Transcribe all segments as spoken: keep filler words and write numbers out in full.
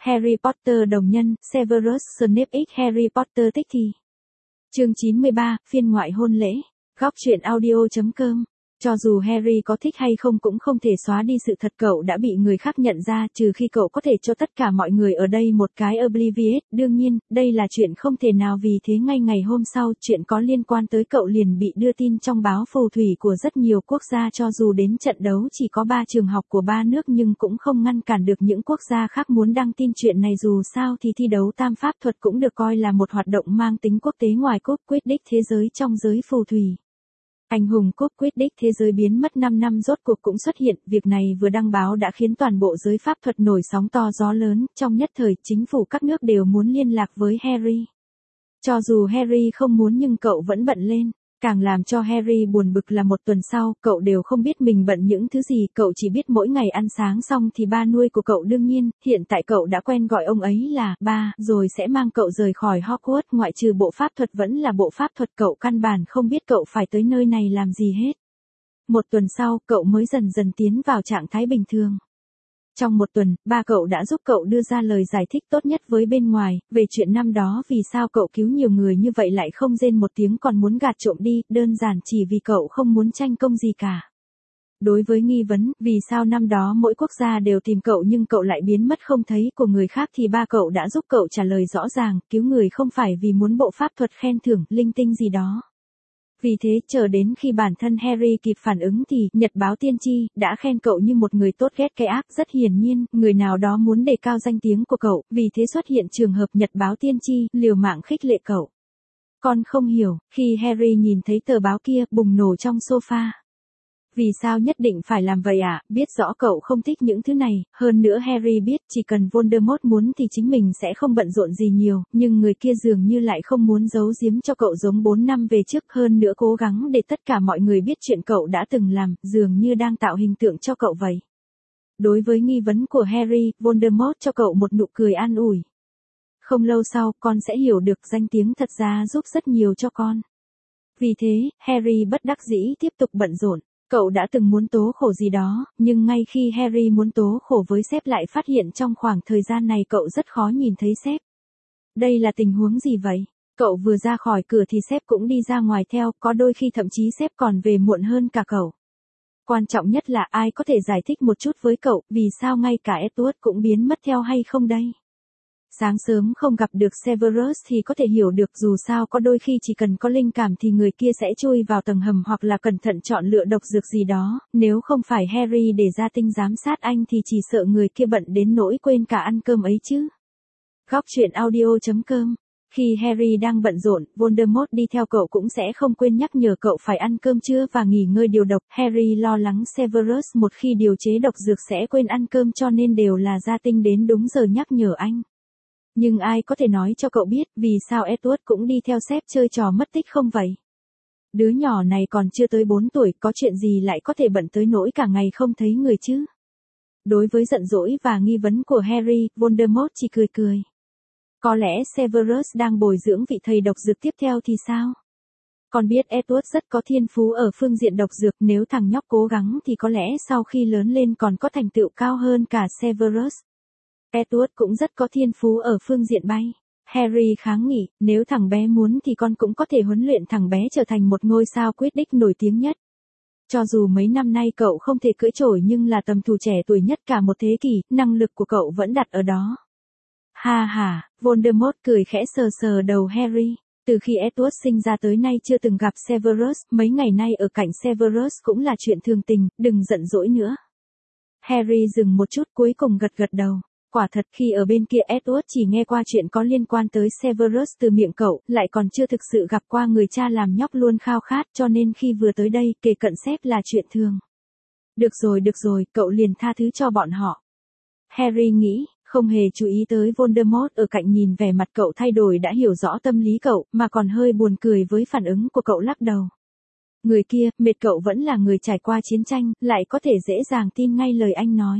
Harry Potter đồng nhân, Severus Snape x Harry Potter tích thì. Chương chín mươi ba, phiên ngoại hôn lễ. Góc truyện audio chấm com. Cho dù Harry có thích hay không cũng không thể xóa đi sự thật cậu đã bị người khác nhận ra, trừ khi cậu có thể cho tất cả mọi người ở đây một cái oblivious. Đương nhiên, đây là chuyện không thể nào, vì thế ngay ngày hôm sau, chuyện có liên quan tới cậu liền bị đưa tin trong báo phù thủy của rất nhiều quốc gia. Cho dù đến trận đấu chỉ có ba trường học của ba nước nhưng cũng không ngăn cản được những quốc gia khác muốn đăng tin chuyện này. Dù sao thì thi đấu tam pháp thuật cũng được coi là một hoạt động mang tính quốc tế ngoài cúp Quidditch thế giới trong giới phù thủy. Anh hùng cúp Quidditch thế giới biến mất năm năm rốt cuộc cũng xuất hiện, việc này vừa đăng báo đã khiến toàn bộ giới pháp thuật nổi sóng to gió lớn, trong nhất thời chính phủ các nước đều muốn liên lạc với Harry. Cho dù Harry không muốn nhưng cậu vẫn bận lên. Càng làm cho Harry buồn bực là một tuần sau, cậu đều không biết mình bận những thứ gì, cậu chỉ biết mỗi ngày ăn sáng xong thì ba nuôi của cậu, đương nhiên, hiện tại cậu đã quen gọi ông ấy là ba, rồi sẽ mang cậu rời khỏi Hogwarts. Ngoại trừ bộ pháp thuật vẫn là bộ pháp thuật, cậu căn bản không biết cậu phải tới nơi này làm gì hết. Một tuần sau, cậu mới dần dần tiến vào trạng thái bình thường. Trong một tuần, ba cậu đã giúp cậu đưa ra lời giải thích tốt nhất với bên ngoài, về chuyện năm đó vì sao cậu cứu nhiều người như vậy lại không rên một tiếng còn muốn gạt trộm đi, đơn giản chỉ vì cậu không muốn tranh công gì cả. Đối với nghi vấn, vì sao năm đó mỗi quốc gia đều tìm cậu nhưng cậu lại biến mất không thấy của người khác thì ba cậu đã giúp cậu trả lời rõ ràng, cứu người không phải vì muốn bộ pháp thuật khen thưởng, linh tinh gì đó. Vì thế, chờ đến khi bản thân Harry kịp phản ứng thì, Nhật báo Tiên tri, đã khen cậu như một người tốt ghét cái ác. Rất hiển nhiên, người nào đó muốn đề cao danh tiếng của cậu, vì thế xuất hiện trường hợp Nhật báo Tiên tri, liều mạng khích lệ cậu. Con không hiểu, khi Harry nhìn thấy tờ báo kia, bùng nổ trong sofa. Vì sao nhất định phải làm vậy ạ? À? Biết rõ cậu không thích những thứ này, hơn nữa Harry biết chỉ cần Voldemort muốn thì chính mình sẽ không bận rộn gì nhiều, nhưng người kia dường như lại không muốn giấu giếm cho cậu giống bốn năm về trước, hơn nữa cố gắng để tất cả mọi người biết chuyện cậu đã từng làm, dường như đang tạo hình tượng cho cậu vậy. Đối với nghi vấn của Harry, Voldemort cho cậu một nụ cười an ủi. Không lâu sau, con sẽ hiểu được, danh tiếng thật ra giúp rất nhiều cho con. Vì thế, Harry bất đắc dĩ tiếp tục bận rộn. Cậu đã từng muốn tố khổ gì đó, nhưng ngay khi Harry muốn tố khổ với sếp lại phát hiện trong khoảng thời gian này cậu rất khó nhìn thấy sếp. Đây là tình huống gì vậy? Cậu vừa ra khỏi cửa thì sếp cũng đi ra ngoài theo, có đôi khi thậm chí sếp còn về muộn hơn cả cậu. Quan trọng nhất là ai có thể giải thích một chút với cậu, vì sao ngay cả Edward cũng biến mất theo hay không đây? Sáng sớm không gặp được Severus thì có thể hiểu được, dù sao có đôi khi chỉ cần có linh cảm thì người kia sẽ chui vào tầng hầm hoặc là cẩn thận chọn lựa độc dược gì đó, nếu không phải Harry để ra tinh giám sát anh thì chỉ sợ người kia bận đến nỗi quên cả ăn cơm ấy chứ. Góc truyện audio chấm com. Khi Harry đang bận rộn, Voldemort đi theo cậu cũng sẽ không quên nhắc nhở cậu phải ăn cơm trưa và nghỉ ngơi điều độc. Harry lo lắng Severus một khi điều chế độc dược sẽ quên ăn cơm cho nên đều là ra tinh đến đúng giờ nhắc nhở anh. Nhưng ai có thể nói cho cậu biết vì sao Edward cũng đi theo sếp chơi trò mất tích không vậy? Đứa nhỏ này còn chưa tới bốn tuổi, có chuyện gì lại có thể bận tới nỗi cả ngày không thấy người chứ? Đối với giận dỗi và nghi vấn của Harry, Voldemort chỉ cười cười. Có lẽ Severus đang bồi dưỡng vị thầy độc dược tiếp theo thì sao? Con biết Edward rất có thiên phú ở phương diện độc dược, nếu thằng nhóc cố gắng thì có lẽ sau khi lớn lên còn có thành tựu cao hơn cả Severus. Edward cũng rất có thiên phú ở phương diện bay. Harry kháng nghị, nếu thằng bé muốn thì con cũng có thể huấn luyện thằng bé trở thành một ngôi sao Quidditch nổi tiếng nhất. Cho dù mấy năm nay cậu không thể cưỡi chổi nhưng là tầm thủ trẻ tuổi nhất cả một thế kỷ, năng lực của cậu vẫn đặt ở đó. Ha ha, Voldemort cười khẽ sờ sờ đầu Harry. Từ khi Edward sinh ra tới nay chưa từng gặp Severus, mấy ngày nay ở cạnh Severus cũng là chuyện thường tình, đừng giận dỗi nữa. Harry dừng một chút cuối cùng gật gật đầu. Quả thật khi ở bên kia Edward chỉ nghe qua chuyện có liên quan tới Severus từ miệng cậu, lại còn chưa thực sự gặp qua người cha làm nhóc luôn khao khát, cho nên khi vừa tới đây, kề cận sếp là chuyện thường. Được rồi được rồi, cậu liền tha thứ cho bọn họ. Harry nghĩ, không hề chú ý tới Voldemort ở cạnh nhìn vẻ mặt cậu thay đổi đã hiểu rõ tâm lý cậu, mà còn hơi buồn cười với phản ứng của cậu lắc đầu. Người kia, mệt cậu vẫn là người trải qua chiến tranh, lại có thể dễ dàng tin ngay lời anh nói.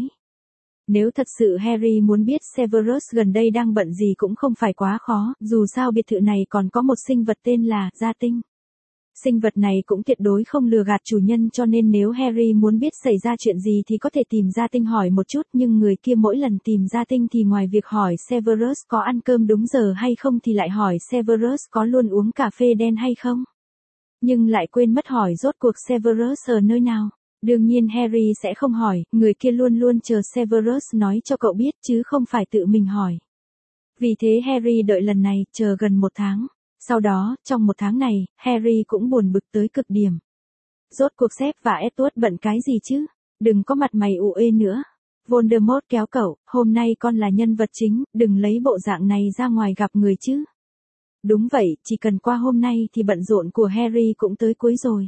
Nếu thật sự Harry muốn biết Severus gần đây đang bận gì cũng không phải quá khó, dù sao biệt thự này còn có một sinh vật tên là Gia Tinh. Sinh vật này cũng tuyệt đối không lừa gạt chủ nhân, cho nên nếu Harry muốn biết xảy ra chuyện gì thì có thể tìm Gia Tinh hỏi một chút, nhưng người kia mỗi lần tìm Gia Tinh thì ngoài việc hỏi Severus có ăn cơm đúng giờ hay không thì lại hỏi Severus có luôn uống cà phê đen hay không. Nhưng lại quên mất hỏi rốt cuộc Severus ở nơi nào. Đương nhiên Harry sẽ không hỏi, người kia luôn luôn chờ Severus nói cho cậu biết chứ không phải tự mình hỏi. Vì thế Harry đợi lần này, chờ gần một tháng. Sau đó, trong một tháng này, Harry cũng buồn bực tới cực điểm. Rốt cuộc Sếp và Edward bận cái gì chứ? Đừng có mặt mày ụ ê nữa. Voldemort kéo cậu, hôm nay con là nhân vật chính, đừng lấy bộ dạng này ra ngoài gặp người chứ. Đúng vậy, chỉ cần qua hôm nay thì bận rộn của Harry cũng tới cuối rồi.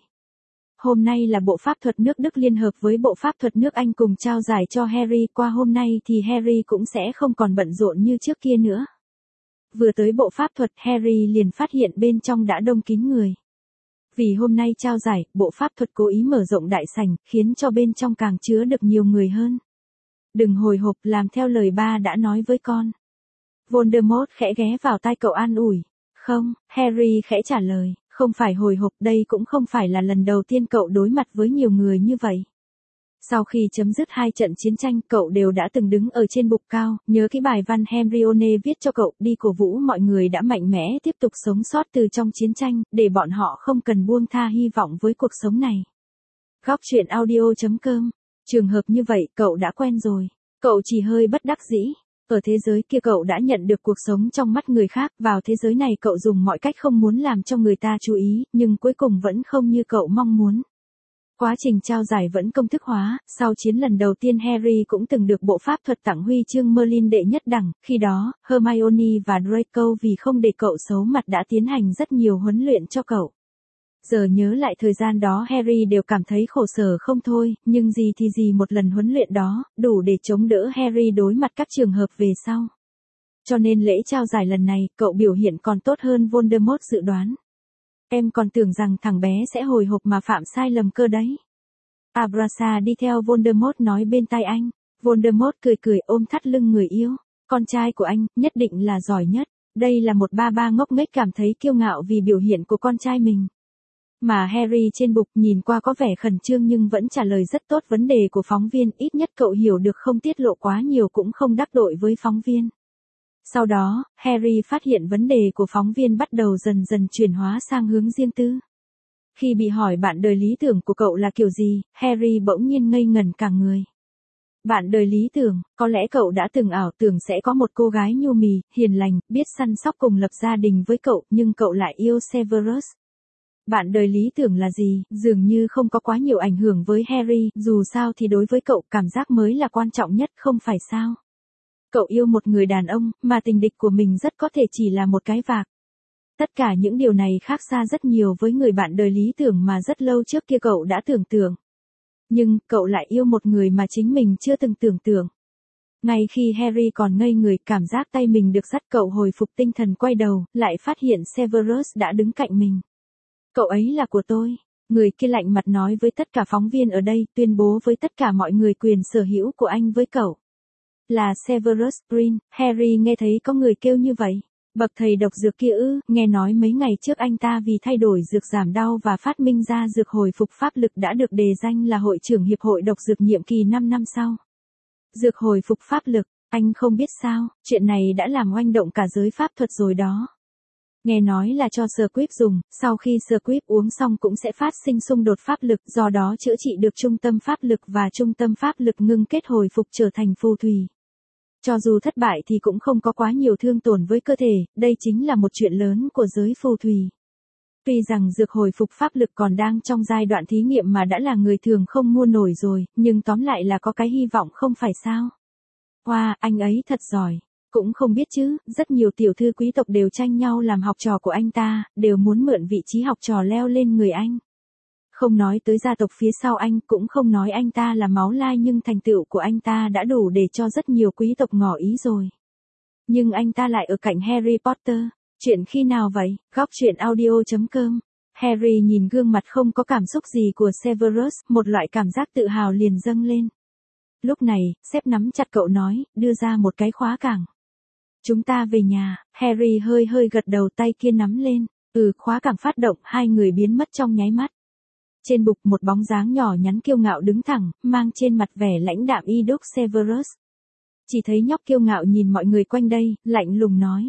Hôm nay là bộ pháp thuật nước Đức liên hợp với bộ pháp thuật nước Anh cùng trao giải cho Harry, qua hôm nay thì Harry cũng sẽ không còn bận rộn như trước kia nữa. Vừa tới bộ pháp thuật, Harry liền phát hiện bên trong đã đông kín người. Vì hôm nay trao giải, bộ pháp thuật cố ý mở rộng đại sảnh, khiến cho bên trong càng chứa được nhiều người hơn. Đừng hồi hộp, làm theo lời ba đã nói với con. Voldemort khẽ ghé vào tai cậu an ủi. Không, Harry khẽ trả lời, không phải hồi hộp, đây cũng không phải là lần đầu tiên cậu đối mặt với nhiều người như vậy. Sau khi chấm dứt hai trận chiến tranh, cậu đều đã từng đứng ở trên bục cao, nhớ cái bài văn Hermione viết cho cậu, đi cổ vũ mọi người đã mạnh mẽ tiếp tục sống sót từ trong chiến tranh, để bọn họ không cần buông tha hy vọng với cuộc sống này. Góc truyện audio chấm com. Trường hợp như vậy, cậu đã quen rồi. Cậu chỉ hơi bất đắc dĩ. Ở thế giới kia cậu đã nhận được cuộc sống trong mắt người khác, vào thế giới này cậu dùng mọi cách không muốn làm cho người ta chú ý, nhưng cuối cùng vẫn không như cậu mong muốn. Quá trình trao giải vẫn công thức hóa, sau chiến lần đầu tiên Harry cũng từng được bộ pháp thuật tặng huy chương Merlin đệ nhất đẳng, khi đó, Hermione và Draco vì không để cậu xấu mặt đã tiến hành rất nhiều huấn luyện cho cậu. Giờ nhớ lại thời gian đó Harry đều cảm thấy khổ sở không thôi, nhưng gì thì gì một lần huấn luyện đó, đủ để chống đỡ Harry đối mặt các trường hợp về sau. Cho nên lễ trao giải lần này, cậu biểu hiện còn tốt hơn Voldemort dự đoán. Em còn tưởng rằng thằng bé sẽ hồi hộp mà phạm sai lầm cơ đấy. Abrasa đi theo Voldemort nói bên tai anh. Voldemort cười cười ôm thắt lưng người yêu. Con trai của anh, nhất định là giỏi nhất. Đây là một ba ba ngốc nghếch cảm thấy kiêu ngạo vì biểu hiện của con trai mình. Mà Harry trên bục nhìn qua có vẻ khẩn trương nhưng vẫn trả lời rất tốt vấn đề của phóng viên, ít nhất cậu hiểu được không tiết lộ quá nhiều cũng không đắc tội với phóng viên. Sau đó, Harry phát hiện vấn đề của phóng viên bắt đầu dần dần chuyển hóa sang hướng riêng tư. Khi bị hỏi bạn đời lý tưởng của cậu là kiểu gì, Harry bỗng nhiên ngây ngẩn cả người. Bạn đời lý tưởng, có lẽ cậu đã từng ảo tưởng sẽ có một cô gái nhu mì, hiền lành, biết săn sóc cùng lập gia đình với cậu, nhưng cậu lại yêu Severus. Bạn đời lý tưởng là gì, dường như không có quá nhiều ảnh hưởng với Harry, dù sao thì đối với cậu cảm giác mới là quan trọng nhất không phải sao. Cậu yêu một người đàn ông, mà tình địch của mình rất có thể chỉ là một cái vạc. Tất cả những điều này khác xa rất nhiều với người bạn đời lý tưởng mà rất lâu trước kia cậu đã tưởng tượng. Nhưng, cậu lại yêu một người mà chính mình chưa từng tưởng tượng. Ngay khi Harry còn ngây người, cảm giác tay mình được dắt, cậu hồi phục tinh thần quay đầu, lại phát hiện Severus đã đứng cạnh mình. Cậu ấy là của tôi. Người kia lạnh mặt nói với tất cả phóng viên ở đây, tuyên bố với tất cả mọi người quyền sở hữu của anh với cậu. Là Severus Green. Harry nghe thấy có người kêu như vậy. Bậc thầy độc dược kia ư, nghe nói mấy ngày trước anh ta vì thay đổi dược giảm đau và phát minh ra dược hồi phục pháp lực đã được đề danh là hội trưởng hiệp hội độc dược nhiệm kỳ năm năm sau. Dược hồi phục pháp lực, anh không biết sao, chuyện này đã làm oanh động cả giới pháp thuật rồi đó. Nghe nói là cho Squib dùng, sau khi Squib uống xong cũng sẽ phát sinh xung đột pháp lực, do đó chữa trị được trung tâm pháp lực và trung tâm pháp lực ngưng kết hồi phục trở thành phù thủy. Cho dù thất bại thì cũng không có quá nhiều thương tổn với cơ thể, đây chính là một chuyện lớn của giới phù thủy. Tuy rằng dược hồi phục pháp lực còn đang trong giai đoạn thí nghiệm mà đã là người thường không mua nổi rồi, nhưng tóm lại là có cái hy vọng không phải sao. Wow, anh ấy thật giỏi. Cũng không biết chứ, rất nhiều tiểu thư quý tộc đều tranh nhau làm học trò của anh ta, đều muốn mượn vị trí học trò leo lên người anh. Không nói tới gia tộc phía sau anh, cũng không nói anh ta là máu lai nhưng thành tựu của anh ta đã đủ để cho rất nhiều quý tộc ngỏ ý rồi. Nhưng anh ta lại ở cạnh Harry Potter. Chuyện khi nào vậy? Góc truyện audio chấm com. Harry nhìn gương mặt không có cảm xúc gì của Severus, một loại cảm giác tự hào liền dâng lên. Lúc này, sếp nắm chặt cậu nói, đưa ra một cái khóa cảng. Chúng ta về nhà. Harry hơi hơi gật đầu, tay kia nắm lên. Ừ, khóa cảng phát động, hai người biến mất trong nháy mắt. Trên bục một bóng dáng nhỏ nhắn kiêu ngạo đứng thẳng, mang trên mặt vẻ lãnh đạm y đúc Severus. Chỉ thấy nhóc kiêu ngạo nhìn mọi người quanh đây, lạnh lùng nói.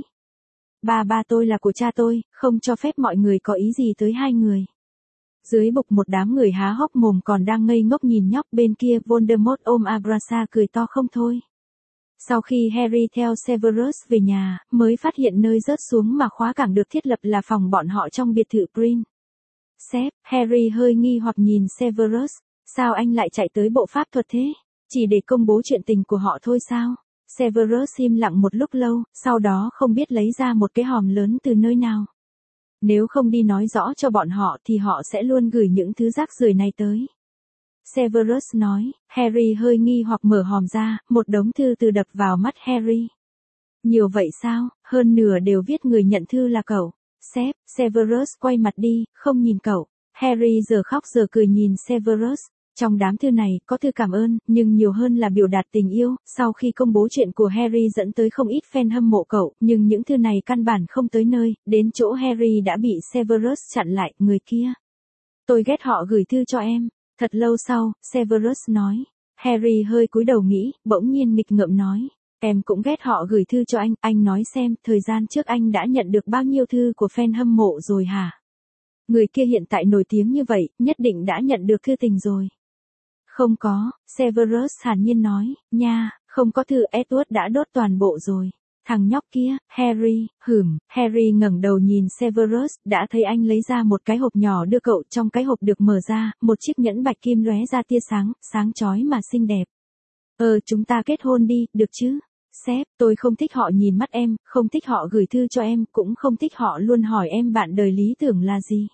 Ba ba tôi là của cha tôi, không cho phép mọi người có ý gì tới hai người. Dưới bục một đám người há hốc mồm còn đang ngây ngốc nhìn nhóc, bên kia Voldemort ôm Abraxa cười to không thôi. Sau khi Harry theo Severus về nhà, mới phát hiện nơi rớt xuống mà khóa cảng được thiết lập là phòng bọn họ trong biệt thự Green. Sếp, Harry hơi nghi hoặc nhìn Severus, sao anh lại chạy tới bộ pháp thuật thế? Chỉ để công bố chuyện tình của họ thôi sao? Severus im lặng một lúc lâu, sau đó không biết lấy ra một cái hòm lớn từ nơi nào. Nếu không đi nói rõ cho bọn họ thì họ sẽ luôn gửi những thứ rác rưởi này tới. Severus nói, Harry hơi nghi hoặc mở hòm ra, một đống thư từ đập vào mắt Harry. Nhiều vậy sao, hơn nửa đều viết người nhận thư là cậu. Sếp, Severus quay mặt đi, không nhìn cậu. Harry giờ khóc giờ cười nhìn Severus. Trong đám thư này, có thư cảm ơn, nhưng nhiều hơn là biểu đạt tình yêu. Sau khi công bố chuyện của Harry dẫn tới không ít fan hâm mộ cậu, nhưng những thư này căn bản không tới nơi, đến chỗ Harry đã bị Severus chặn lại, người kia. Tôi ghét họ gửi thư cho em. Thật lâu sau, Severus nói. Harry hơi cúi đầu nghĩ, bỗng nhiên nghịch ngợm nói. Em cũng ghét họ gửi thư cho anh, anh nói xem, thời gian trước anh đã nhận được bao nhiêu thư của fan hâm mộ rồi hả? Người kia hiện tại nổi tiếng như vậy, nhất định đã nhận được thư tình rồi. Không có, Severus thản nhiên nói, nha, không có thư, Edward đã đốt toàn bộ rồi. Thằng nhóc kia, Harry, hửm, Harry ngẩng đầu nhìn Severus, đã thấy anh lấy ra một cái hộp nhỏ đưa cậu, trong cái hộp được mở ra, một chiếc nhẫn bạch kim lóe ra tia sáng, sáng chói mà xinh đẹp. Ờ, chúng ta kết hôn đi, được chứ? Sếp, tôi không thích họ nhìn mắt em, không thích họ gửi thư cho em, cũng không thích họ luôn hỏi em bạn đời lý tưởng là gì.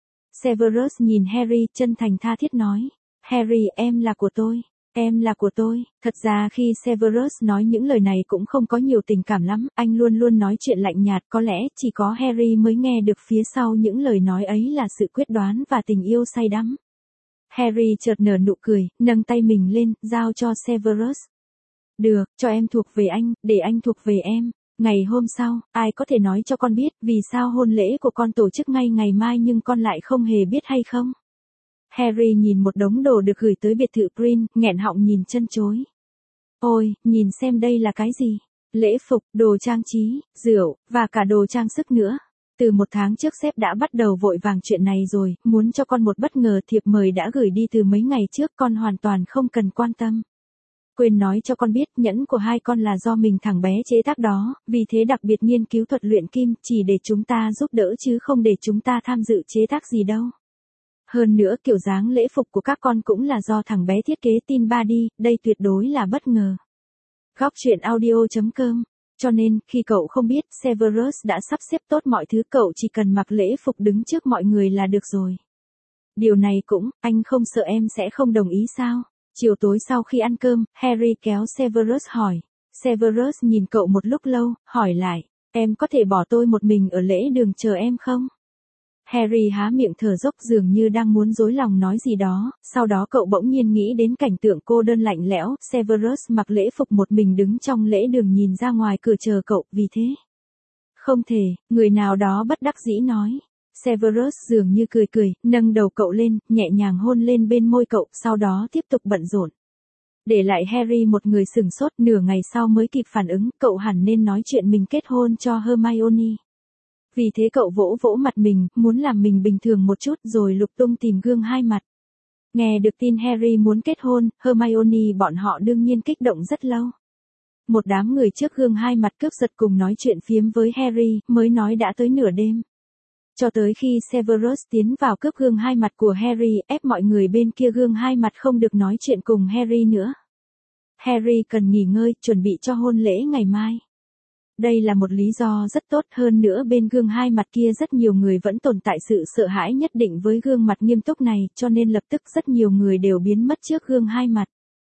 Severus nhìn Harry, chân thành tha thiết nói. Harry, em là của tôi, em là của tôi. Thật ra khi Severus nói những lời này cũng không có nhiều tình cảm lắm, anh luôn luôn nói chuyện lạnh nhạt, có lẽ chỉ có Harry mới nghe được phía sau những lời nói ấy là sự quyết đoán và tình yêu say đắm. Harry chợt nở nụ cười, nâng tay mình lên, giao cho Severus. Được, cho em thuộc về anh, để anh thuộc về em. Ngày hôm sau, ai có thể nói cho con biết vì sao hôn lễ của con tổ chức ngay ngày mai nhưng con lại không hề biết hay không? Harry nhìn một đống đồ được gửi tới biệt thự Green, nghẹn họng nhìn chân chối. Ôi, nhìn xem đây là cái gì? Lễ phục, đồ trang trí, rượu, và cả đồ trang sức nữa. Từ một tháng trước sếp đã bắt đầu vội vàng chuyện này rồi, muốn cho con một bất ngờ, thiệp mời đã gửi đi từ mấy ngày trước, con hoàn toàn không cần quan tâm. Quên nói cho con biết, nhẫn của hai con là do mình thằng bé chế tác đó, vì thế đặc biệt nghiên cứu thuật luyện kim, chỉ để chúng ta giúp đỡ chứ không để chúng ta tham dự chế tác gì đâu. Hơn nữa kiểu dáng lễ phục của các con cũng là do thằng bé thiết kế, tin ba đi, đây tuyệt đối là bất ngờ. Góc truyện audio chấm com. Cho nên, khi cậu không biết, Severus đã sắp xếp tốt mọi thứ, cậu chỉ cần mặc lễ phục đứng trước mọi người là được rồi. Điều này cũng, anh không sợ em sẽ không đồng ý sao? Chiều tối sau khi ăn cơm, Harry kéo Severus hỏi. Severus nhìn cậu một lúc lâu, hỏi lại, em có thể bỏ tôi một mình ở lễ đường chờ em không? Harry há miệng thở dốc dường như đang muốn dối lòng nói gì đó, sau đó cậu bỗng nhiên nghĩ đến cảnh tượng cô đơn lạnh lẽo, Severus mặc lễ phục một mình đứng trong lễ đường nhìn ra ngoài cửa chờ cậu, vì thế. Không thể, người nào đó bất đắc dĩ nói. Severus dường như cười cười, nâng đầu cậu lên, nhẹ nhàng hôn lên bên môi cậu, sau đó tiếp tục bận rộn. Để lại Harry một người sửng sốt, nửa ngày sau mới kịp phản ứng, cậu hẳn nên nói chuyện mình kết hôn cho Hermione. Vì thế cậu vỗ vỗ mặt mình, muốn làm mình bình thường một chút rồi lục tung tìm gương hai mặt. Nghe được tin Harry muốn kết hôn, Hermione bọn họ đương nhiên kích động rất lâu. Một đám người trước gương hai mặt cướp giật cùng nói chuyện phiếm với Harry, mới nói đã tới nửa đêm. Cho tới khi Severus tiến vào cướp gương hai mặt của Harry, ép mọi người bên kia gương hai mặt không được nói chuyện cùng Harry nữa. Harry cần nghỉ ngơi, chuẩn bị cho hôn lễ ngày mai. Đây là một lý do rất tốt, hơn nữa bên gương hai mặt kia rất nhiều người vẫn tồn tại sự sợ hãi nhất định với gương mặt nghiêm túc này, cho nên lập tức rất nhiều người đều biến mất trước gương hai mặt.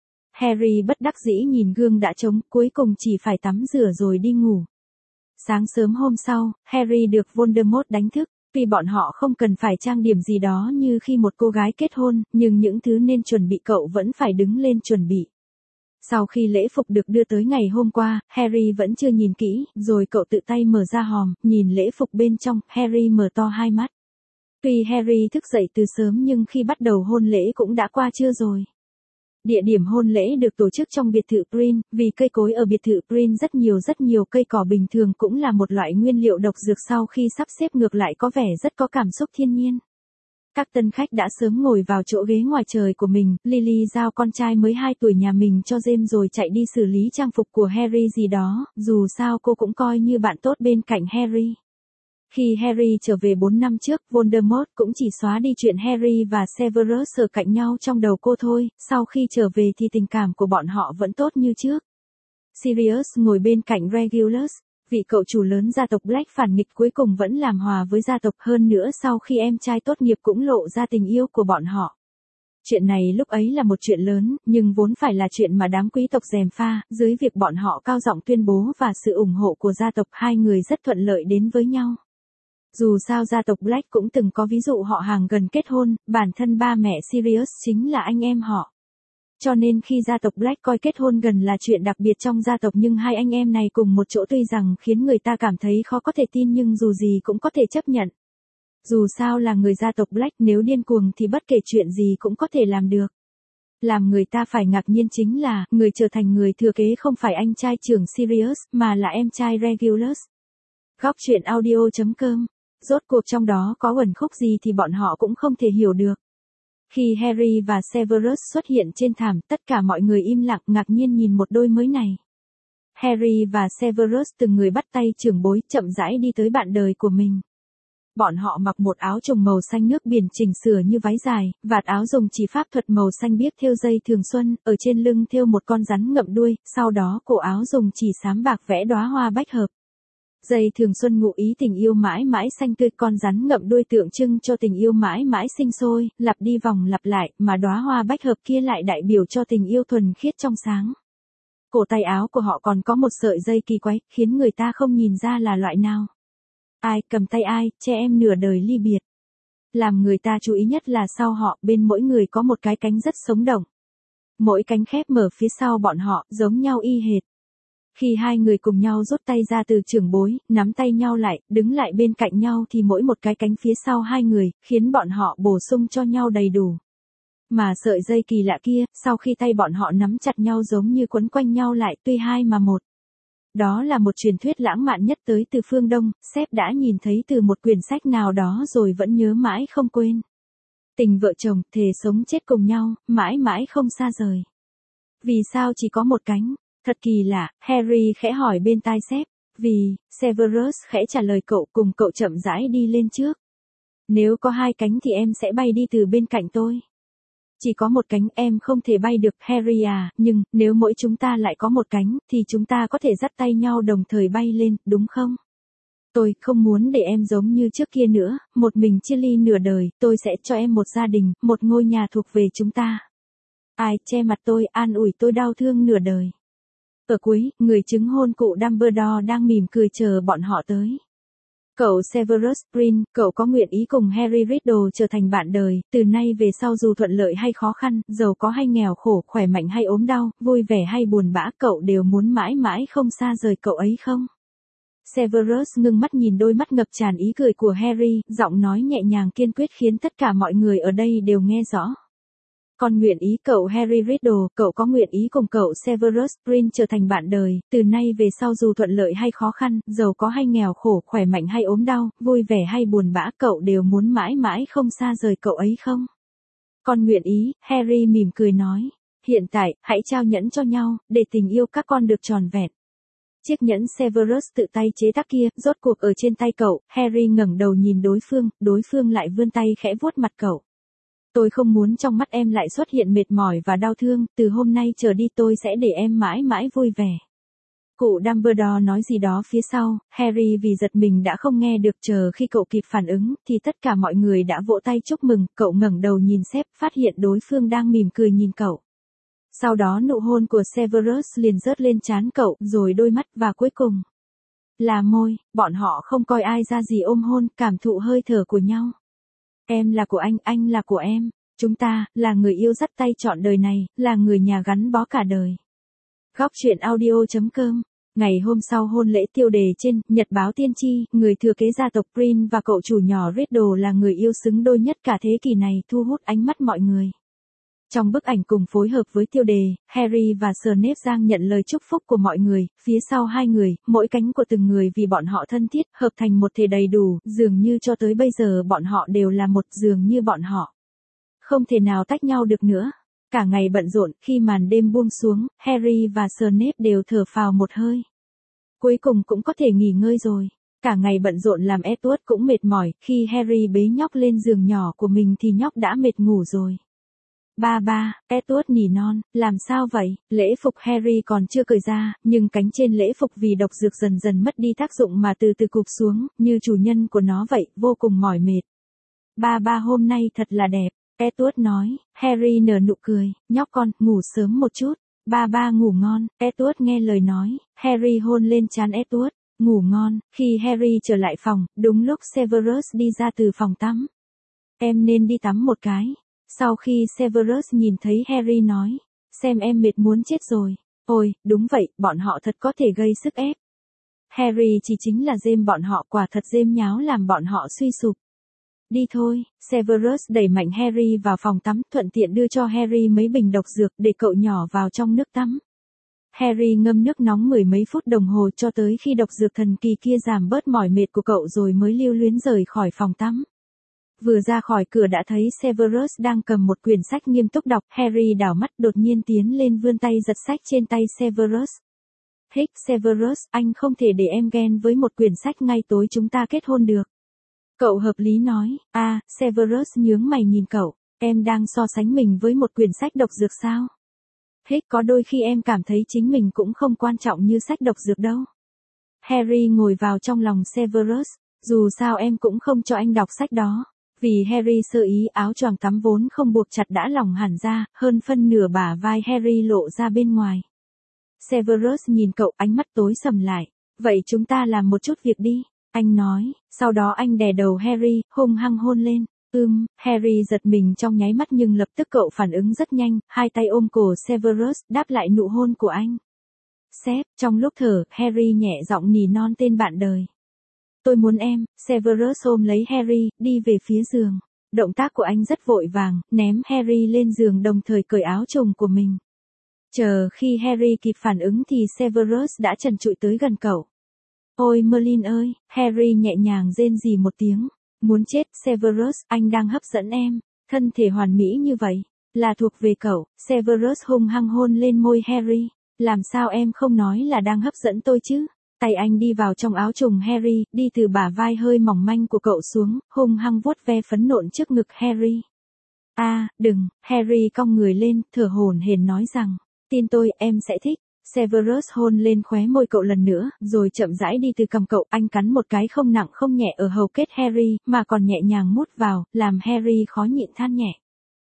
Harry bất đắc dĩ nhìn gương đã trống, cuối cùng chỉ phải tắm rửa rồi đi ngủ. Sáng sớm hôm sau, Harry được Voldemort đánh thức, vì bọn họ không cần phải trang điểm gì đó như khi một cô gái kết hôn, nhưng những thứ nên chuẩn bị cậu vẫn phải đứng lên chuẩn bị. Sau khi lễ phục được đưa tới ngày hôm qua, Harry vẫn chưa nhìn kỹ, rồi cậu tự tay mở ra hòm, nhìn lễ phục bên trong, Harry mở to hai mắt. Tuy Harry thức dậy từ sớm nhưng khi bắt đầu hôn lễ cũng đã qua trưa rồi. Địa điểm hôn lễ được tổ chức trong biệt thự Prin, vì cây cối ở biệt thự Prin rất nhiều rất nhiều cây cỏ bình thường cũng là một loại nguyên liệu độc dược sau khi sắp xếp ngược lại có vẻ rất có cảm xúc thiên nhiên. Các tân khách đã sớm ngồi vào chỗ ghế ngoài trời của mình, Lily giao con trai mới hai tuổi nhà mình cho James rồi chạy đi xử lý trang phục của Harry gì đó, dù sao cô cũng coi như bạn tốt bên cạnh Harry. Khi Harry trở về bốn năm trước, Voldemort cũng chỉ xóa đi chuyện Harry và Severus ở cạnh nhau trong đầu cô thôi, sau khi trở về thì tình cảm của bọn họ vẫn tốt như trước. Sirius ngồi bên cạnh Regulus, vị cậu chủ lớn gia tộc Black phản nghịch cuối cùng vẫn làm hòa với gia tộc hơn nữa sau khi em trai tốt nghiệp cũng lộ ra tình yêu của bọn họ. Chuyện này lúc ấy là một chuyện lớn, nhưng vốn phải là chuyện mà đám quý tộc gièm pha, dưới việc bọn họ cao giọng tuyên bố và sự ủng hộ của gia tộc hai người rất thuận lợi đến với nhau. Dù sao gia tộc Black cũng từng có ví dụ họ hàng gần kết hôn, bản thân ba mẹ Sirius chính là anh em họ. Cho nên khi gia tộc Black coi kết hôn gần là chuyện đặc biệt trong gia tộc nhưng hai anh em này cùng một chỗ tuy rằng khiến người ta cảm thấy khó có thể tin nhưng dù gì cũng có thể chấp nhận. Dù sao là người gia tộc Black nếu điên cuồng thì bất kể chuyện gì cũng có thể làm được. Làm người ta phải ngạc nhiên chính là người trở thành người thừa kế không phải anh trai trưởng Sirius mà là em trai Regulus. Góc truyện audio chấm com. Rốt cuộc trong đó có uẩn khúc gì thì bọn họ cũng không thể hiểu được. Khi Harry và Severus xuất hiện trên thảm, tất cả mọi người im lặng ngạc nhiên nhìn một đôi mới này. Harry và Severus từng người bắt tay trưởng bối chậm rãi đi tới bạn đời của mình. Bọn họ mặc một áo trùng màu xanh nước biển chỉnh sửa như váy dài, vạt áo dùng chỉ pháp thuật màu xanh biếc thêu dây thường xuân, ở trên lưng thêu một con rắn ngậm đuôi, sau đó cổ áo dùng chỉ xám bạc vẽ đóa hoa bách hợp. Dây thường xuân ngụ ý tình yêu mãi mãi xanh tươi, con rắn ngậm đuôi tượng trưng cho tình yêu mãi mãi sinh sôi, lặp đi vòng lặp lại, mà đóa hoa bách hợp kia lại đại biểu cho tình yêu thuần khiết trong sáng. Cổ tay áo của họ còn có một sợi dây kỳ quái, khiến người ta không nhìn ra là loại nào. Ai cầm tay ai, trẻ em nửa đời ly biệt. Làm người ta chú ý nhất là sau họ, bên mỗi người có một cái cánh rất sống động. Mỗi cánh khép mở phía sau bọn họ, giống nhau y hệt. Khi hai người cùng nhau rút tay ra từ trưởng bối, nắm tay nhau lại, đứng lại bên cạnh nhau thì mỗi một cái cánh phía sau hai người, khiến bọn họ bổ sung cho nhau đầy đủ. Mà sợi dây kỳ lạ kia, sau khi tay bọn họ nắm chặt nhau giống như quấn quanh nhau lại tuy hai mà một. Đó là một truyền thuyết lãng mạn nhất tới từ phương Đông, sếp đã nhìn thấy từ một quyển sách nào đó rồi vẫn nhớ mãi không quên. Tình vợ chồng, thề sống chết cùng nhau, mãi mãi không xa rời. Vì sao chỉ có một cánh? Thật kỳ lạ, Harry khẽ hỏi bên tai sếp, vì, Severus khẽ trả lời cậu cùng cậu chậm rãi đi lên trước. Nếu có hai cánh thì em sẽ bay đi từ bên cạnh tôi. Chỉ có một cánh em không thể bay được Harry à, nhưng, nếu mỗi chúng ta lại có một cánh, thì chúng ta có thể dắt tay nhau đồng thời bay lên, đúng không? Tôi không muốn để em giống như trước kia nữa, một mình chia ly nửa đời, tôi sẽ cho em một gia đình, một ngôi nhà thuộc về chúng ta. Ai che mặt tôi, an ủi tôi đau thương nửa đời. Ở cuối, người chứng hôn cụ Dumbledore đang mỉm cười chờ bọn họ tới. Cậu Severus Prin, cậu có nguyện ý cùng Harry Riddle trở thành bạn đời, từ nay về sau dù thuận lợi hay khó khăn, giàu có hay nghèo khổ, khỏe mạnh hay ốm đau, vui vẻ hay buồn bã, cậu đều muốn mãi mãi không xa rời cậu ấy không? Severus ngưng mắt nhìn đôi mắt ngập tràn ý cười của Harry, giọng nói nhẹ nhàng kiên quyết khiến tất cả mọi người ở đây đều nghe rõ. Con nguyện ý cậu Harry Riddle, cậu có nguyện ý cùng cậu Severus Prin trở thành bạn đời, từ nay về sau dù thuận lợi hay khó khăn, giàu có hay nghèo khổ, khỏe mạnh hay ốm đau, vui vẻ hay buồn bã, cậu đều muốn mãi mãi không xa rời cậu ấy không? Con nguyện ý, Harry mỉm cười nói. Hiện tại, hãy trao nhẫn cho nhau, để tình yêu các con được tròn vẹn. Chiếc nhẫn Severus tự tay chế tác kia, rốt cuộc ở trên tay cậu, Harry ngẩng đầu nhìn đối phương, đối phương lại vươn tay khẽ vuốt mặt cậu. Tôi không muốn trong mắt em lại xuất hiện mệt mỏi và đau thương, từ hôm nay trở đi tôi sẽ để em mãi mãi vui vẻ. Cụ Dumbledore nói gì đó phía sau, Harry vì giật mình đã không nghe được, chờ khi cậu kịp phản ứng, thì tất cả mọi người đã vỗ tay chúc mừng, cậu ngẩng đầu nhìn sếp, phát hiện đối phương đang mỉm cười nhìn cậu. Sau đó nụ hôn của Severus liền rớt lên trán cậu, rồi đôi mắt và cuối cùng là môi, bọn họ không coi ai ra gì ôm hôn, cảm thụ hơi thở của nhau. Em là của anh, anh là của em, chúng ta, là người yêu dắt tay trọn đời này, là người nhà gắn bó cả đời. Góc truyện audio.com. Ngày hôm sau hôn lễ tiêu đề trên Nhật báo Tiên tri, người thừa kế gia tộc Prince và cậu chủ nhỏ Riddle là người yêu xứng đôi nhất cả thế kỷ này thu hút ánh mắt mọi người. Trong bức ảnh cùng phối hợp với tiêu đề, Harry và Snape giang nhận lời chúc phúc của mọi người, phía sau hai người, mỗi cánh của từng người vì bọn họ thân thiết, hợp thành một thể đầy đủ, dường như cho tới bây giờ bọn họ đều là một, dường như bọn họ không thể nào tách nhau được nữa. Cả ngày bận rộn, khi màn đêm buông xuống, Harry và Snape đều thở phào một hơi. Cuối cùng cũng có thể nghỉ ngơi rồi. Cả ngày bận rộn làm Edward cũng mệt mỏi, khi Harry bế nhóc lên giường nhỏ của mình thì nhóc đã mệt ngủ rồi. Ba ba, Edward nỉ non, làm sao vậy? Lễ phục Harry còn chưa cởi ra, nhưng cánh trên lễ phục vì độc dược dần dần mất đi tác dụng mà từ từ cụp xuống, như chủ nhân của nó vậy, vô cùng mỏi mệt. Ba ba hôm nay thật là đẹp. Edward nói, Harry nở nụ cười, nhóc con, ngủ sớm một chút. Ba ba ngủ ngon, Edward nghe lời nói, Harry hôn lên trán Edward, ngủ ngon. Khi Harry trở lại phòng, đúng lúc Severus đi ra từ phòng tắm. Em nên đi tắm một cái. Sau khi Severus nhìn thấy Harry nói, xem em mệt muốn chết rồi. Ôi, đúng vậy, bọn họ thật có thể gây sức ép. Harry chỉ chính là James bọn họ, quả thật James nháo làm bọn họ suy sụp. Đi thôi, Severus đẩy mạnh Harry vào phòng tắm, thuận tiện đưa cho Harry mấy bình độc dược để cậu nhỏ vào trong nước tắm. Harry ngâm nước nóng mười mấy phút đồng hồ cho tới khi độc dược thần kỳ kia giảm bớt mỏi mệt của cậu rồi mới lưu luyến rời khỏi phòng tắm. Vừa ra khỏi cửa đã thấy Severus đang cầm một quyển sách nghiêm túc đọc, Harry đảo mắt đột nhiên tiến lên vươn tay giật sách trên tay Severus. Hích Severus, anh không thể để em ghen với một quyển sách ngay tối chúng ta kết hôn được. Cậu hợp lý nói, a à, Severus nhướng mày nhìn cậu, em đang so sánh mình với một quyển sách độc dược sao? Hích có đôi khi em cảm thấy chính mình cũng không quan trọng như sách độc dược đâu. Harry ngồi vào trong lòng Severus, dù sao em cũng không cho anh đọc sách đó. Vì Harry sơ ý áo choàng tắm vốn không buộc chặt đã lỏng hẳn ra, hơn phân nửa bả vai Harry lộ ra bên ngoài. Severus nhìn cậu ánh mắt tối sầm lại, vậy chúng ta làm một chút việc đi. Anh nói, sau đó anh đè đầu Harry, hung hăng hôn lên. Ưm, Harry giật mình trong nháy mắt nhưng lập tức cậu phản ứng rất nhanh, hai tay ôm cổ Severus, đáp lại nụ hôn của anh. Sếp, trong lúc thở, Harry nhẹ giọng nỉ non tên bạn đời. Tôi muốn em. Severus ôm lấy Harry, đi về phía giường. Động tác của anh rất vội vàng, ném Harry lên giường đồng thời cởi áo choàng của mình. Chờ khi Harry kịp phản ứng thì Severus đã trần trụi tới gần cậu. Ôi Merlin ơi, Harry nhẹ nhàng rên rỉ một tiếng. Muốn chết, Severus, anh đang hấp dẫn em. Thân thể hoàn mỹ như vậy, là thuộc về cậu. Severus hung hăng hôn lên môi Harry. Làm sao em không nói là đang hấp dẫn tôi chứ? Tay anh đi vào trong áo choàng Harry, đi từ bả vai hơi mỏng manh của cậu xuống, hung hăng vuốt ve phấn nộn trước ngực Harry. A, à, đừng, Harry cong người lên, thở hổn hển nói rằng, tin tôi, em sẽ thích. Severus hôn lên khóe môi cậu lần nữa, rồi chậm rãi đi từ cằm cậu, anh cắn một cái không nặng không nhẹ ở hầu kết Harry, mà còn nhẹ nhàng mút vào, làm Harry khó nhịn than nhẹ.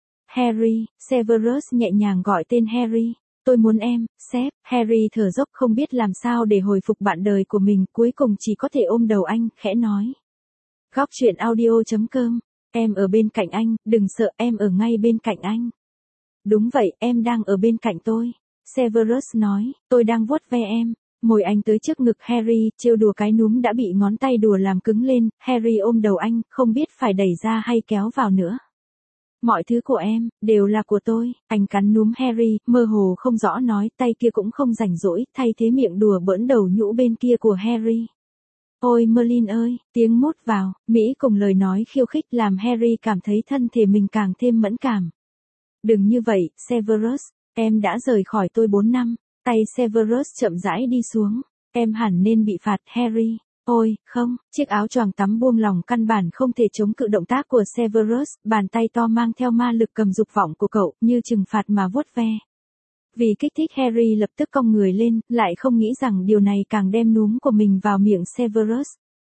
Harry, Severus nhẹ nhàng gọi tên Harry. Tôi muốn em, sếp. Harry thở dốc không biết làm sao để hồi phục bạn đời của mình, cuối cùng chỉ có thể ôm đầu anh, khẽ nói. Góc truyện audio.com. Em ở bên cạnh anh, đừng sợ, em ở ngay bên cạnh anh. Đúng vậy, em đang ở bên cạnh tôi. Severus nói, tôi đang vuốt ve em. Môi anh tới trước ngực Harry, trêu đùa cái núm đã bị ngón tay đùa làm cứng lên. Harry ôm đầu anh, không biết phải đẩy ra hay kéo vào nữa. Mọi thứ của em, đều là của tôi. Anh cắn núm Harry, mơ hồ không rõ nói, tay kia cũng không rảnh rỗi, thay thế miệng đùa bỡn đầu nhũ bên kia của Harry. Ôi Merlin ơi, tiếng mút vào, Mỹ cùng lời nói khiêu khích làm Harry cảm thấy thân thể mình càng thêm mẫn cảm. Đừng như vậy, Severus, em đã rời khỏi tôi bốn năm. Tay Severus chậm rãi đi xuống. Em hẳn nên bị phạt, Harry. Ôi, không, chiếc áo choàng tắm buông lỏng căn bản không thể chống cự động tác của Severus, bàn tay to mang theo ma lực cầm dục vọng của cậu, như trừng phạt mà vuốt ve. Vì kích thích Harry lập tức cong người lên, lại không nghĩ rằng điều này càng đem núm của mình vào miệng Severus.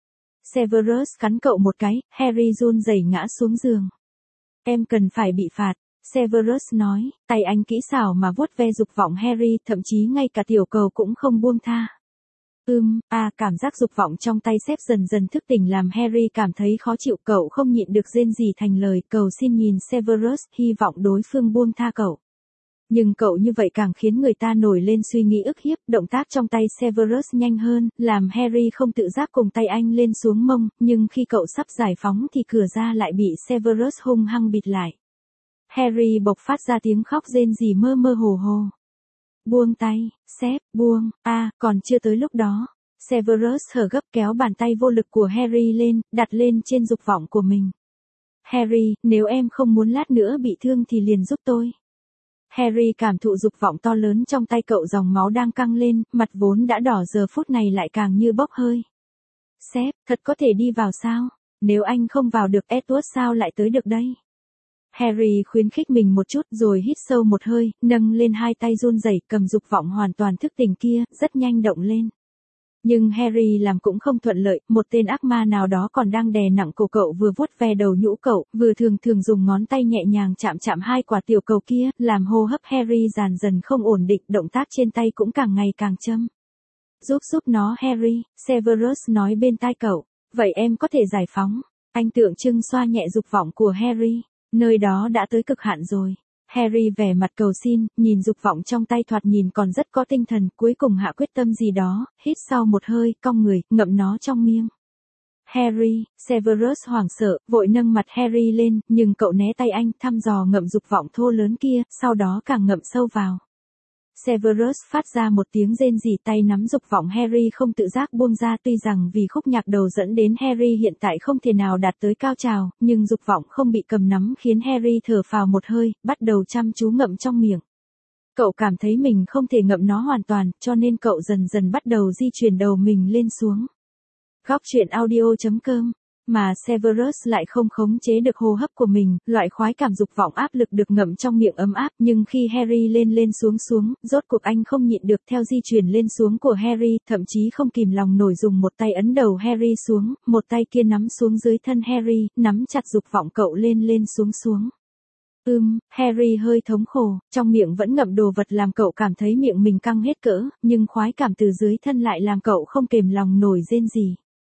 Severus cắn cậu một cái, Harry run rẩy ngã xuống giường. Em cần phải bị phạt, Severus nói, tay anh kỹ xảo mà vuốt ve dục vọng Harry, thậm chí ngay cả tiểu cầu cũng không buông tha. Ưm, à, cảm giác dục vọng trong tay xếp dần dần thức tỉnh làm Harry cảm thấy khó chịu, cậu không nhịn được rên rỉ thành lời, cầu xin nhìn Severus, hy vọng đối phương buông tha cậu. Nhưng cậu như vậy càng khiến người ta nổi lên suy nghĩ ức hiếp, động tác trong tay Severus nhanh hơn, làm Harry không tự giác cùng tay anh lên xuống mông, nhưng khi cậu sắp giải phóng thì cửa ra lại bị Severus hung hăng bịt lại. Harry bộc phát ra tiếng khóc rên rỉ mơ mơ hồ hồ. Buông tay, sếp, buông, a à, còn chưa tới lúc đó. Severus thở gấp kéo bàn tay vô lực của Harry lên, đặt lên trên dục vọng của mình. Harry, nếu em không muốn lát nữa bị thương thì liền giúp tôi. Harry cảm thụ dục vọng to lớn trong tay cậu, dòng máu đang căng lên, mặt vốn đã đỏ giờ phút này lại càng như bốc hơi. Sếp, thật có thể đi vào sao? Nếu anh không vào được Edward sao lại tới được đây? Harry khuyến khích mình một chút rồi hít sâu một hơi, nâng lên hai tay run rẩy cầm dục vọng hoàn toàn thức tỉnh kia, rất nhanh động lên. Nhưng Harry làm cũng không thuận lợi, một tên ác ma nào đó còn đang đè nặng cổ cậu, vừa vuốt ve đầu nhũ cậu, vừa thường thường dùng ngón tay nhẹ nhàng chạm chạm hai quả tiểu cầu kia, làm hô hấp Harry dần dần không ổn định, động tác trên tay cũng càng ngày càng châm. Giúp giúp nó Harry, Severus nói bên tai cậu, vậy em có thể giải phóng. Anh tượng trưng xoa nhẹ dục vọng của Harry, nơi đó đã tới cực hạn rồi. Harry vẻ mặt cầu xin, nhìn dục vọng trong tay thoạt nhìn còn rất có tinh thần, cuối cùng hạ quyết tâm gì đó, hít sau một hơi, cong người, ngậm nó trong miệng. Harry, Severus hoảng sợ, vội nâng mặt Harry lên, nhưng cậu né tay anh, thăm dò ngậm dục vọng thô lớn kia, sau đó càng ngậm sâu vào. Severus phát ra một tiếng rên rỉ, tay nắm dục vọng Harry không tự giác buông ra, tuy rằng vì khúc nhạc đầu dẫn đến Harry hiện tại không thể nào đạt tới cao trào, nhưng dục vọng không bị cầm nắm khiến Harry thở phào một hơi, bắt đầu chăm chú ngậm trong miệng. Cậu cảm thấy mình không thể ngậm nó hoàn toàn, cho nên cậu dần dần bắt đầu di chuyển đầu mình lên xuống. Góc truyện audio chấm com. Mà Severus lại không khống chế được hô hấp của mình, loại khoái cảm dục vọng áp lực được ngậm trong miệng ấm áp, nhưng khi Harry lên lên xuống xuống, rốt cuộc anh không nhịn được theo di chuyển lên xuống của Harry, thậm chí không kìm lòng nổi dùng một tay ấn đầu Harry xuống, một tay kia nắm xuống dưới thân Harry, nắm chặt dục vọng cậu lên lên xuống xuống. Ừm, Harry hơi thống khổ, trong miệng vẫn ngậm đồ vật làm cậu cảm thấy miệng mình căng hết cỡ, nhưng khoái cảm từ dưới thân lại làm cậu không kềm lòng nổi rên gì.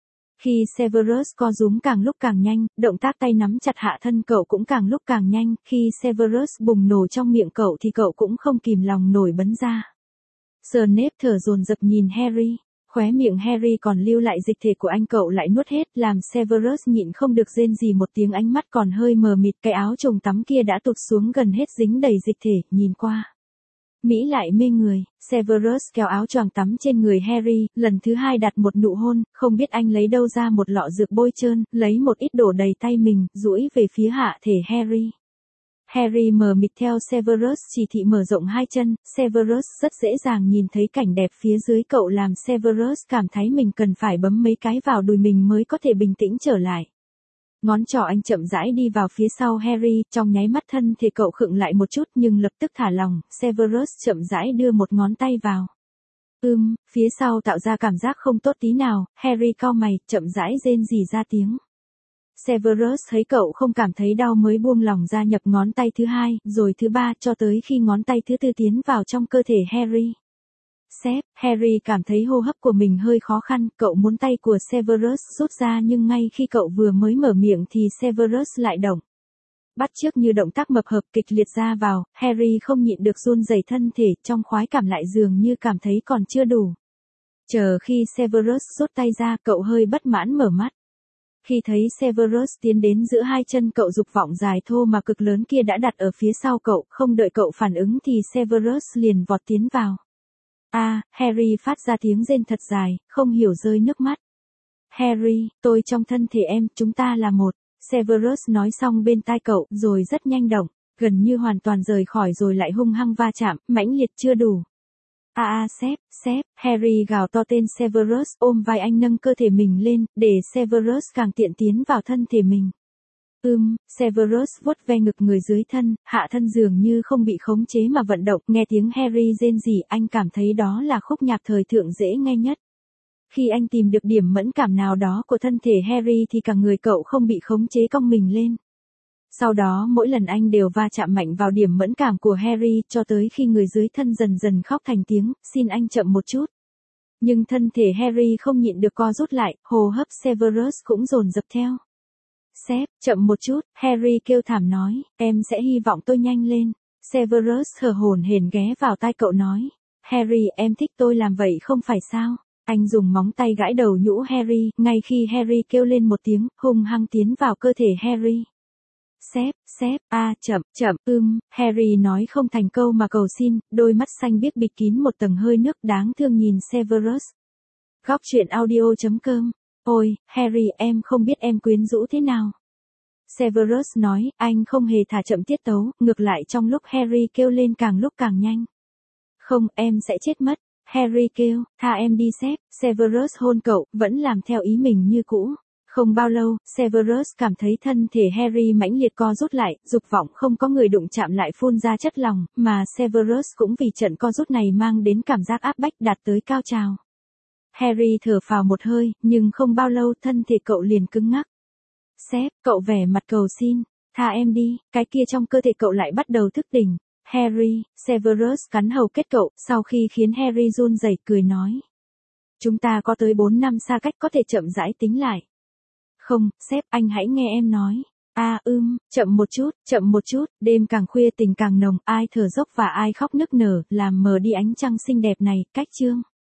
Khi Severus co rúm càng lúc càng nhanh, động tác tay nắm chặt hạ thân cậu cũng càng lúc càng nhanh, khi Severus bùng nổ trong miệng cậu thì cậu cũng không kìm lòng nổi bấn ra. Snape thở dồn dập nhìn Harry, khóe miệng Harry còn lưu lại dịch thể của anh cậu lại nuốt hết, làm Severus nhịn không được rên gì một tiếng, ánh mắt còn hơi mờ mịt, cái áo choàng tắm kia đã tụt xuống gần hết dính đầy dịch thể, nhìn qua mỹ lại mê người. Severus kéo áo choàng tắm trên người Harry, lần thứ hai đặt một nụ hôn, không biết anh lấy đâu ra một lọ dược bôi trơn, lấy một ít đổ đầy tay mình, duỗi về phía hạ thể Harry. Harry mờ mịt theo Severus chỉ thị mở rộng hai chân, Severus rất dễ dàng nhìn thấy cảnh đẹp phía dưới cậu, làm Severus cảm thấy mình cần phải bấm mấy cái vào đùi mình mới có thể bình tĩnh trở lại. Ngón trỏ anh chậm rãi đi vào phía sau Harry, trong nháy mắt thân thể cậu khựng lại một chút nhưng lập tức thả lỏng, Severus chậm rãi đưa một ngón tay vào. Ừm, phía sau tạo ra cảm giác không tốt tí nào, Harry cau mày, chậm rãi rên rỉ ra tiếng. Severus thấy cậu không cảm thấy đau mới buông lỏng ra, nhập ngón tay thứ hai, rồi thứ ba, cho tới khi ngón tay thứ tư tiến vào trong cơ thể Harry. Sếp, Harry cảm thấy hô hấp của mình hơi khó khăn, cậu muốn tay của Severus rút ra nhưng ngay khi cậu vừa mới mở miệng thì Severus lại động. Bắt chước như động tác mập hợp kịch liệt ra vào, Harry không nhịn được run rẩy thân thể, trong khoái cảm lại dường như cảm thấy còn chưa đủ. Chờ khi Severus rút tay ra, cậu hơi bất mãn mở mắt. Khi thấy Severus tiến đến giữa hai chân cậu, dục vọng dài thô mà cực lớn kia đã đặt ở phía sau cậu, không đợi cậu phản ứng thì Severus liền vọt tiến vào. A, à, Harry phát ra tiếng rên thật dài, không hiểu rơi nước mắt. Harry, tôi trong thân thể em, chúng ta là một. Severus nói xong bên tai cậu, rồi rất nhanh động, gần như hoàn toàn rời khỏi rồi lại hung hăng va chạm, mãnh liệt chưa đủ. A a sếp, sếp, Harry gào to tên Severus, ôm vai anh nâng cơ thể mình lên, để Severus càng tiện tiến vào thân thể mình. Ừm, Severus vuốt ve ngực người dưới thân, hạ thân dường như không bị khống chế mà vận động, nghe tiếng Harry rên rỉ, anh cảm thấy đó là khúc nhạc thời thượng dễ nghe nhất. Khi anh tìm được điểm mẫn cảm nào đó của thân thể Harry thì cả người cậu không bị khống chế cong mình lên. Sau đó mỗi lần anh đều va chạm mạnh vào điểm mẫn cảm của Harry, cho tới khi người dưới thân dần dần khóc thành tiếng, xin anh chậm một chút. Nhưng thân thể Harry không nhịn được co rút lại, hô hấp Severus cũng dồn dập theo. Sếp, chậm một chút, Harry kêu thảm nói, em sẽ hy vọng tôi nhanh lên. Severus thở hổn hển ghé vào tai cậu nói. Harry, em thích tôi làm vậy không phải sao? Anh dùng móng tay gãi đầu nhũ Harry, ngay khi Harry kêu lên một tiếng, hung hăng tiến vào cơ thể Harry. Sếp, sếp, a à, chậm, chậm, ưm, Harry nói không thành câu mà cầu xin, đôi mắt xanh biếc bịt kín một tầng hơi nước đáng thương nhìn Severus. Góc truyện audio chấm com. Ôi, Harry, em không biết em quyến rũ thế nào. Severus nói, anh không hề thả chậm tiết tấu, ngược lại trong lúc Harry kêu lên càng lúc càng nhanh. Không, em sẽ chết mất. Harry kêu, tha em đi sếp. Severus hôn cậu, vẫn làm theo ý mình như cũ. Không bao lâu, Severus cảm thấy thân thể Harry mãnh liệt co rút lại, dục vọng không có người đụng chạm lại phun ra chất lòng, mà Severus cũng vì trận co rút này mang đến cảm giác áp bách đạt tới cao trào. Harry thở phào một hơi, nhưng không bao lâu thân thể cậu liền cứng ngắc. Sếp, cậu vẻ mặt cầu xin, tha em đi, cái kia trong cơ thể cậu lại bắt đầu thức tỉnh. Harry, Severus cắn hầu kết cậu, sau khi khiến Harry run rẩy cười nói. Chúng ta có tới bốn năm xa cách có thể chậm rãi tính lại. Không, sếp, anh hãy nghe em nói. A à, ưm, chậm một chút, chậm một chút, đêm càng khuya tình càng nồng, ai thở dốc và ai khóc nức nở, làm mờ đi ánh trăng xinh đẹp này, cách chương.